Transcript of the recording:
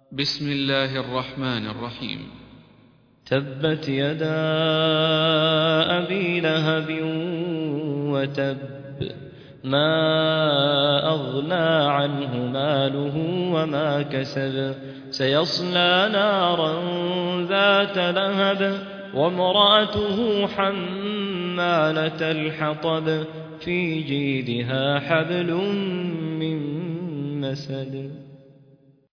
بسم الله الرحمن الرحيم. تبت يدا أبي لهب وتب، ما أغنى عنه ماله وما كسب، سيصلى نارا ذات لهب وامرأته حمالة الحطب، في جيدها حبل من مسد.